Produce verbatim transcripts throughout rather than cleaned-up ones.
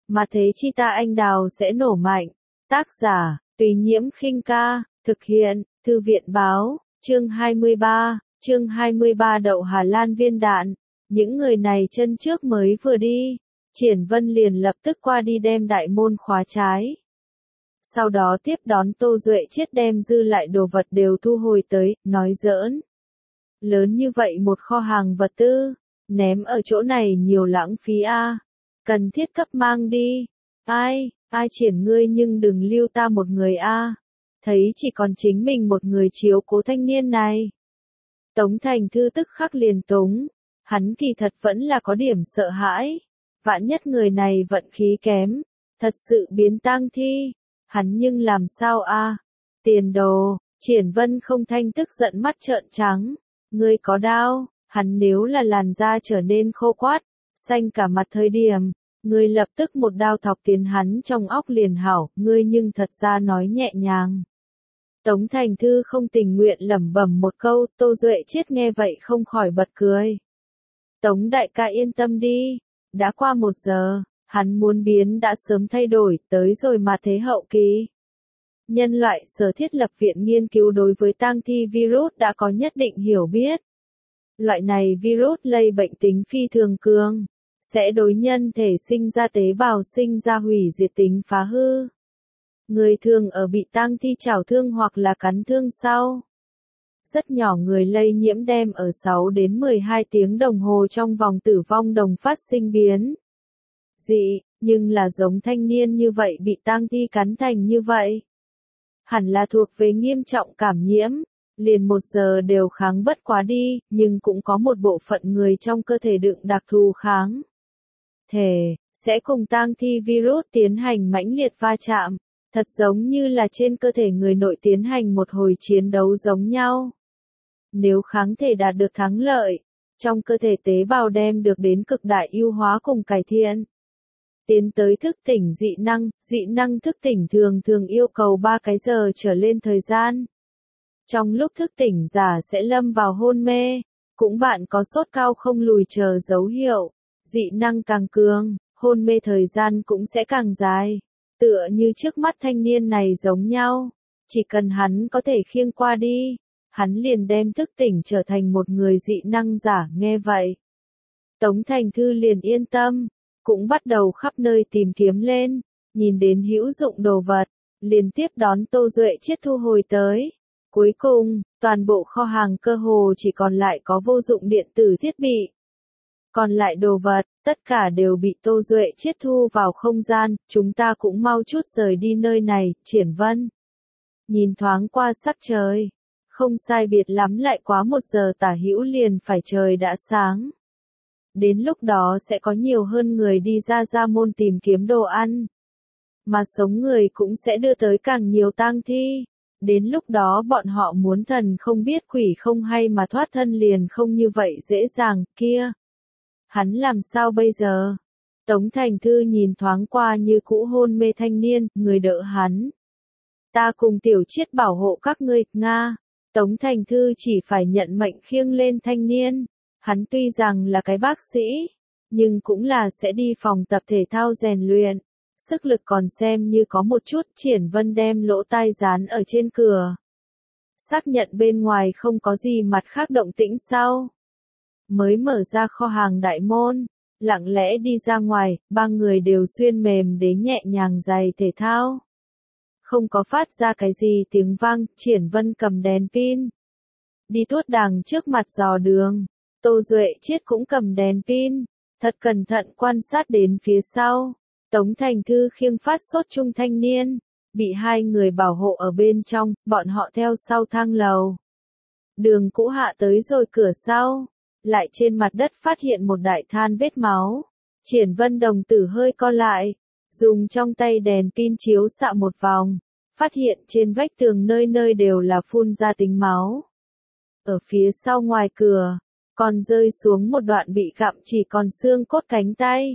mà thế chi ta anh đào sẽ nổ mạnh. Tác giả, Tùy Nhiễm Khinh Ca, thực hiện, Thư viện Báo, chương hai mươi ba, chương hai mươi ba đậu Hà Lan viên đạn. Những người này chân trước mới vừa đi, Triển Vân liền lập tức qua đi đem đại môn khóa trái. Sau đó tiếp đón Tô Duệ Chiết đem dư lại đồ vật đều thu hồi tới, nói giỡn. Lớn như vậy một kho hàng vật tư, ném ở chỗ này nhiều lãng phí a, cần thiết cấp mang đi. Ai, ai Triển ngươi nhưng đừng lưu ta một người a, thấy chỉ còn chính mình một người chiếu cố thanh niên này. Tống Thành Thư tức khắc liền túng, hắn kỳ thật vẫn là có điểm sợ hãi, vạn nhất người này vận khí kém, thật sự biến tang thi, hắn nhưng làm sao a? Tiền đồ, Triển Vân không thanh tức giận mắt trợn trắng, ngươi có đao, hắn nếu là làn da trở nên khô quát, xanh cả mặt thời điểm, ngươi lập tức một đao thọc tiến hắn trong óc liền hảo, ngươi nhưng thật ra nói nhẹ nhàng. Tống Thành Thư không tình nguyện lẩm bẩm một câu, Tô Duệ Chiết nghe vậy không khỏi bật cười. Tống đại ca yên tâm đi, đã qua một giờ, hắn muốn biến đã sớm thay đổi, tới rồi mà thế hậu kỳ. Nhân loại sở thiết lập viện nghiên cứu đối với tang thi virus đã có nhất định hiểu biết. Loại này virus lây bệnh tính phi thường cường, sẽ đối nhân thể sinh ra tế bào sinh ra hủy diệt tính phá hư. Người thường ở bị tang thi chảo thương hoặc là cắn thương sau. Rất nhỏ người lây nhiễm đem ở sáu đến mười hai tiếng đồng hồ trong vòng tử vong đồng phát sinh biến dị, nhưng là giống thanh niên như vậy bị tang thi cắn thành như vậy. Hẳn là thuộc về nghiêm trọng cảm nhiễm, liền một giờ đều kháng bất quá đi, nhưng cũng có một bộ phận người trong cơ thể đựng đặc thù kháng thể, sẽ cùng tang thi virus tiến hành mãnh liệt va chạm, thật giống như là trên cơ thể người nội tiến hành một hồi chiến đấu giống nhau. Nếu kháng thể đạt được thắng lợi, trong cơ thể tế bào đem được đến cực đại ưu hóa cùng cải thiện. Tiến tới thức tỉnh dị năng, dị năng thức tỉnh thường thường yêu cầu ba cái giờ trở lên thời gian. Trong lúc thức tỉnh giả sẽ lâm vào hôn mê, cũng bạn có sốt cao không lùi chờ dấu hiệu, dị năng càng cường, hôn mê thời gian cũng sẽ càng dài, tựa như trước mắt thanh niên này giống nhau, chỉ cần hắn có thể khiêng qua đi, hắn liền đem thức tỉnh trở thành một người dị năng giả. Nghe vậy, Tống Thành Thư liền yên tâm, cũng bắt đầu khắp nơi tìm kiếm lên, nhìn đến hữu dụng đồ vật, liền tiếp đón Tô Duệ Chiết thu hồi tới. Cuối cùng, toàn bộ kho hàng cơ hồ chỉ còn lại có vô dụng điện tử thiết bị. Còn lại đồ vật, tất cả đều bị Tô Duệ Chiết thu vào không gian, chúng ta cũng mau chút rời đi nơi này. Triển Vân nhìn thoáng qua sắc trời, không sai biệt lắm lại quá một giờ tả hữu liền phải trời đã sáng. Đến lúc đó sẽ có nhiều hơn người đi ra ra môn tìm kiếm đồ ăn. Mà sống người cũng sẽ đưa tới càng nhiều tang thi. Đến lúc đó bọn họ muốn thần không biết quỷ không hay mà thoát thân liền không như vậy dễ dàng, kia. Hắn làm sao bây giờ? Tống Thành Thư nhìn thoáng qua như cũ hôn mê thanh niên, người đỡ hắn. Ta cùng Tiểu Chiết bảo hộ các ngươi, Nga. Tống Thành Thư chỉ phải nhận mệnh khiêng lên thanh niên. Hắn tuy rằng là cái bác sĩ, nhưng cũng là sẽ đi phòng tập thể thao rèn luyện. Sức lực còn xem như có một chút. Triển Vân đem lỗ tai dán ở trên cửa. Xác nhận bên ngoài không có gì mặt khác động tĩnh sau. Mới mở ra kho hàng đại môn, lặng lẽ đi ra ngoài, ba người đều xuyên mềm đế nhẹ nhàng giày thể thao. Không có phát ra cái gì tiếng vang. Triển Vân cầm đèn pin, đi tuốt đàng trước mặt dò đường. Tô Duệ Chiết cũng cầm đèn pin, thật cẩn thận quan sát đến phía sau. Tống Thành Thư khiêng phát sốt trung thanh niên, bị hai người bảo hộ ở bên trong, bọn họ theo sau thang lầu. Đường cũ hạ tới rồi cửa sau, lại trên mặt đất phát hiện một đại than vết máu. Triển Vân đồng tử hơi co lại, dùng trong tay đèn pin chiếu xạ một vòng, phát hiện trên vách tường nơi nơi đều là phun ra tính máu. Ở phía sau ngoài cửa, còn rơi xuống một đoạn bị gặm chỉ còn xương cốt cánh tay.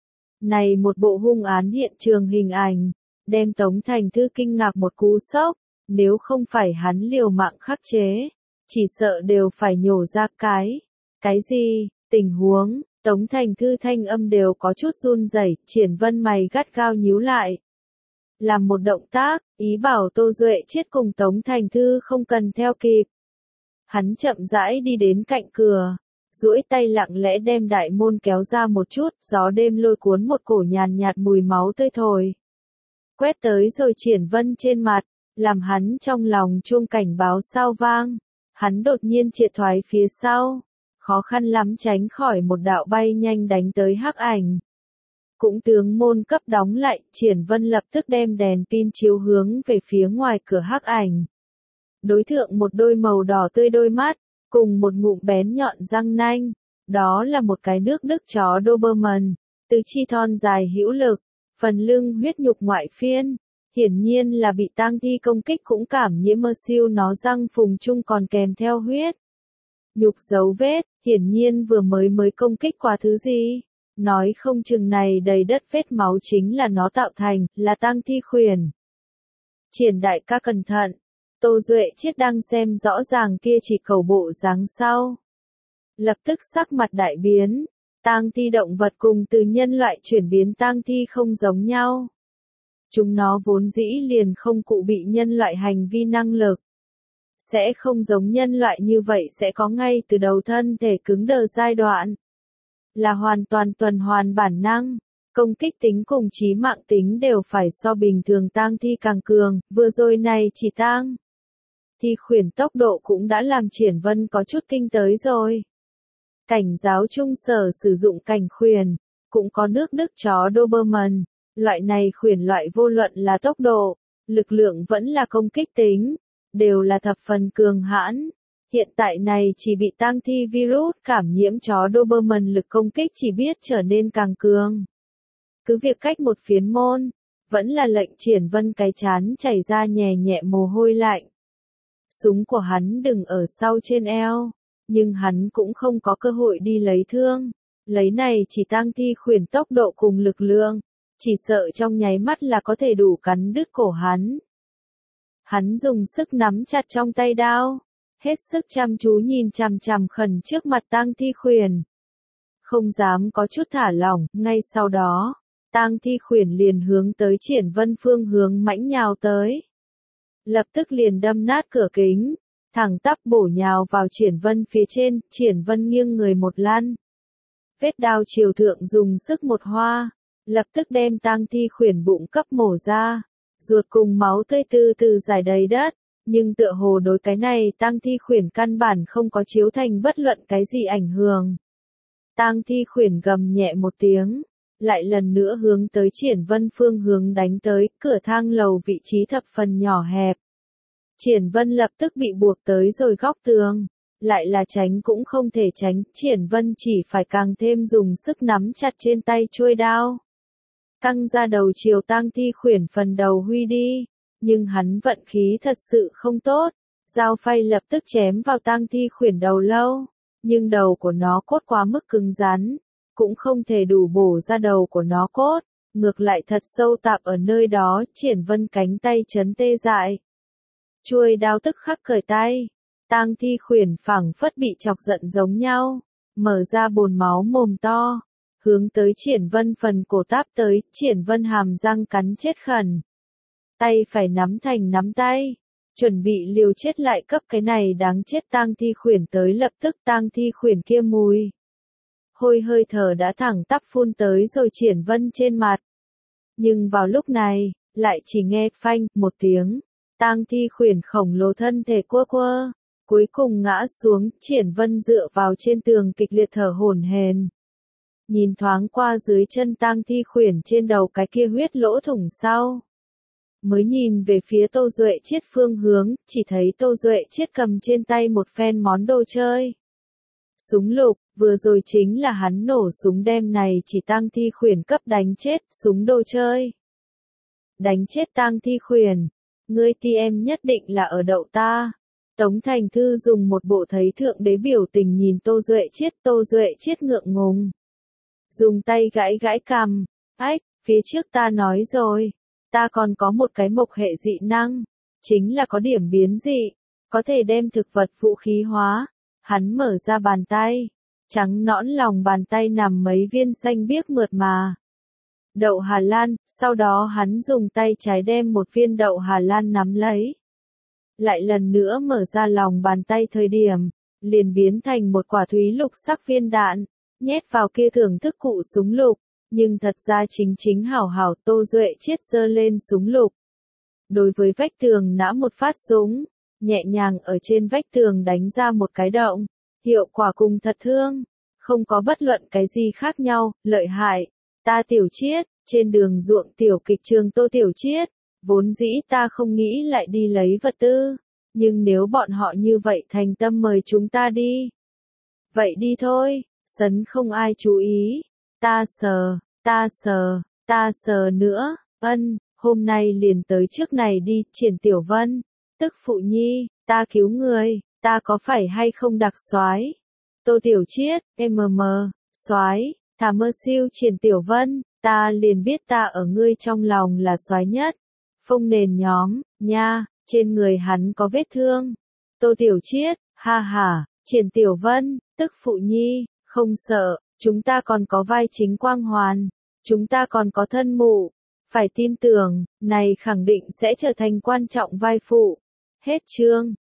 Này một bộ hung án hiện trường hình ảnh, đem Tống Thành Thư kinh ngạc một cú sốc, nếu không phải hắn liều mạng khắc chế, chỉ sợ đều phải nhổ ra cái. Cái gì? Tình huống, Tống Thành Thư thanh âm đều có chút run rẩy, Triển Vân mày gắt gao nhíu lại. Làm một động tác, ý bảo Tô Duệ Chiết cùng Tống Thành Thư không cần theo kịp. Hắn chậm rãi đi đến cạnh cửa, duỗi tay lặng lẽ đem đại môn kéo ra một chút, gió đêm lôi cuốn một cổ nhàn nhạt mùi máu tươi thổi. Quét tới rồi Triển Vân trên mặt, làm hắn trong lòng chuông cảnh báo sao vang. Hắn đột nhiên triệt thoái phía sau, khó khăn lắm tránh khỏi một đạo bay nhanh đánh tới hắc ảnh. Cũng tướng môn cấp đóng lại, Triển Vân lập tức đem đèn pin chiếu hướng về phía ngoài cửa hắc ảnh. Đối thượng một đôi màu đỏ tươi đôi mắt, cùng một ngụm bén nhọn răng nanh, đó là một cái nước Đức chó Doberman, tứ chi thon dài hữu lực, phần lưng huyết nhục ngoại phiên, hiển nhiên là bị tang thi công kích cũng cảm nhiễm mơ siêu nó răng phùng chung còn kèm theo huyết. Nhục dấu vết, hiển nhiên vừa mới mới công kích qua thứ gì. Nói không chừng này đầy đất vết máu chính là nó tạo thành, là tang thi khuyển. Triển đại ca cẩn thận, Tô Duệ Chiết đang xem rõ ràng kia chỉ cầu bộ dáng sau. Lập tức sắc mặt đại biến, tang thi động vật cùng từ nhân loại chuyển biến tang thi không giống nhau. Chúng nó vốn dĩ liền không cụ bị nhân loại hành vi năng lực. Sẽ không giống nhân loại như vậy sẽ có ngay từ đầu thân thể cứng đờ giai đoạn. Là hoàn toàn tuần hoàn bản năng, công kích tính cùng chí mạng tính đều phải so bình thường tang thi càng cường, vừa rồi này chỉ tang thi khuyển tốc độ cũng đã làm Triển Vân có chút kinh tới rồi. Cảnh giáo trung sở sử dụng cảnh khuyển, cũng có nước Đức chó Doberman, loại này khuyển loại vô luận là tốc độ, lực lượng vẫn là công kích tính, đều là thập phần cường hãn. Hiện tại này chỉ bị tang thi virus cảm nhiễm chó Doberman lực công kích chỉ biết trở nên càng cường. Cứ việc cách một phiến môn, vẫn là lệnh Triển Vân cái chán chảy ra nhẹ nhẹ mồ hôi lạnh. Súng của hắn đừng ở sau trên eo, nhưng hắn cũng không có cơ hội đi lấy thương. Lấy này chỉ tang thi khuyển tốc độ cùng lực lượng, chỉ sợ trong nháy mắt là có thể đủ cắn đứt cổ hắn. Hắn dùng sức nắm chặt trong tay đao, hết sức chăm chú nhìn chằm chằm khẩn trước mặt tang thi khuyển. Không dám có chút thả lỏng, ngay sau đó, tang thi khuyển liền hướng tới Triển Vân phương hướng mãnh nhào tới. Lập tức liền đâm nát cửa kính, thẳng tắp bổ nhào vào Triển Vân phía trên, Triển Vân nghiêng người một lăn. Vết đao chiều thượng dùng sức một hoa, lập tức đem tang thi khuyển bụng cấp mổ ra, ruột cùng máu tươi từ từ rải đầy đất, nhưng tựa hồ đối cái này tang thi khuyển căn bản không có chiếu thành bất luận cái gì ảnh hưởng. Tang thi khuyển gầm nhẹ một tiếng, lại lần nữa hướng tới Triển Vân phương hướng đánh tới, cửa thang lầu vị trí thập phần nhỏ hẹp. Triển Vân lập tức bị buộc tới rồi góc tường, lại là tránh cũng không thể tránh, Triển Vân chỉ phải càng thêm dùng sức nắm chặt trên tay chuôi đao. Căng ra đầu chiều tang thi khuyển phần đầu huy đi, nhưng hắn vận khí thật sự không tốt, dao phay lập tức chém vào tang thi khuyển đầu lâu, nhưng đầu của nó cốt quá mức cứng rắn, cũng không thể đủ bổ ra đầu của nó cốt, ngược lại thật sâu tạp ở nơi đó, Triển Vân cánh tay chấn tê dại. Chuôi đao tức khắc cởi tay, tang thi khuyển phảng phất bị chọc giận giống nhau, mở ra bồn máu mồm to, hướng tới Triển Vân phần cổ táp tới, Triển Vân hàm răng cắn chết khẩn. Tay phải nắm thành nắm tay, chuẩn bị liều chết lại cấp cái này đáng chết tang thi khuyển tới, lập tức tang thi khuyển kia mùi hôi hơi thở đã thẳng tắp phun tới rồi Triển Vân trên mặt. Nhưng vào lúc này, lại chỉ nghe phanh một tiếng, tang thi khuyển khổng lồ thân thể quơ quơ, cuối cùng ngã xuống, Triển Vân dựa vào trên tường kịch liệt thở hổn hển. Nhìn thoáng qua dưới chân tang thi khuyển trên đầu cái kia huyết lỗ thủng sau. Mới nhìn về phía Tô Duệ Chiết phương hướng, chỉ thấy Tô Duệ Chiết cầm trên tay một phen món đồ chơi. Súng lục, vừa rồi chính là hắn nổ súng đem này chỉ tang thi khuyển cấp đánh chết, súng đồ chơi. Đánh chết tang thi khuyển, ngươi ti em nhất định là ở đậu ta. Tống Thành Thư dùng một bộ thấy thượng đế biểu tình nhìn Tô Duệ Chiết, Tô Duệ Chiết ngượng ngùng. Dùng tay gãi gãi cằm, ách, phía trước ta nói rồi, ta còn có một cái mộc hệ dị năng, chính là có điểm biến dị, có thể đem thực vật vũ khí hóa. Hắn mở ra bàn tay, trắng nõn lòng bàn tay nằm mấy viên xanh biếc mượt mà. Đậu Hà Lan, sau đó hắn dùng tay trái đem một viên đậu Hà Lan nắm lấy. Lại lần nữa mở ra lòng bàn tay thời điểm, liền biến thành một quả thúy lục sắc viên đạn, nhét vào kia thưởng thức cụ súng lục, nhưng thật ra chính chính hảo hảo Tô Duệ Chiết giơ lên súng lục. Đối với vách tường nã một phát súng, nhẹ nhàng ở trên vách tường đánh ra một cái động, hiệu quả cùng thật thương, không có bất luận cái gì khác nhau, lợi hại. Ta Tiểu Chiết, trên đường ruộng tiểu kịch trường Tô Tiểu Chiết, vốn dĩ ta không nghĩ lại đi lấy vật tư, nhưng nếu bọn họ như vậy thành tâm mời chúng ta đi. Vậy đi thôi, sấn không ai chú ý, ta sờ, ta sờ, ta sờ nữa, ân, hôm nay liền tới trước này đi, Triển Tiểu Vân, tức phụ nhi, ta cứu người, ta có phải hay không đặc soái? Tô Tiểu Chiết, mm, soái, thả mơ siêu Triển Tiểu Vân, ta liền biết ta ở ngươi trong lòng là soái nhất. Phông nền nhóm, nha, trên người hắn có vết thương. Tô Tiểu Chiết, ha ha, Triển Tiểu Vân, tức phụ nhi, không sợ, chúng ta còn có vai chính quang hoàn, chúng ta còn có thân mụ, phải tin tưởng, này khẳng định sẽ trở thành quan trọng vai phụ. Hết chương.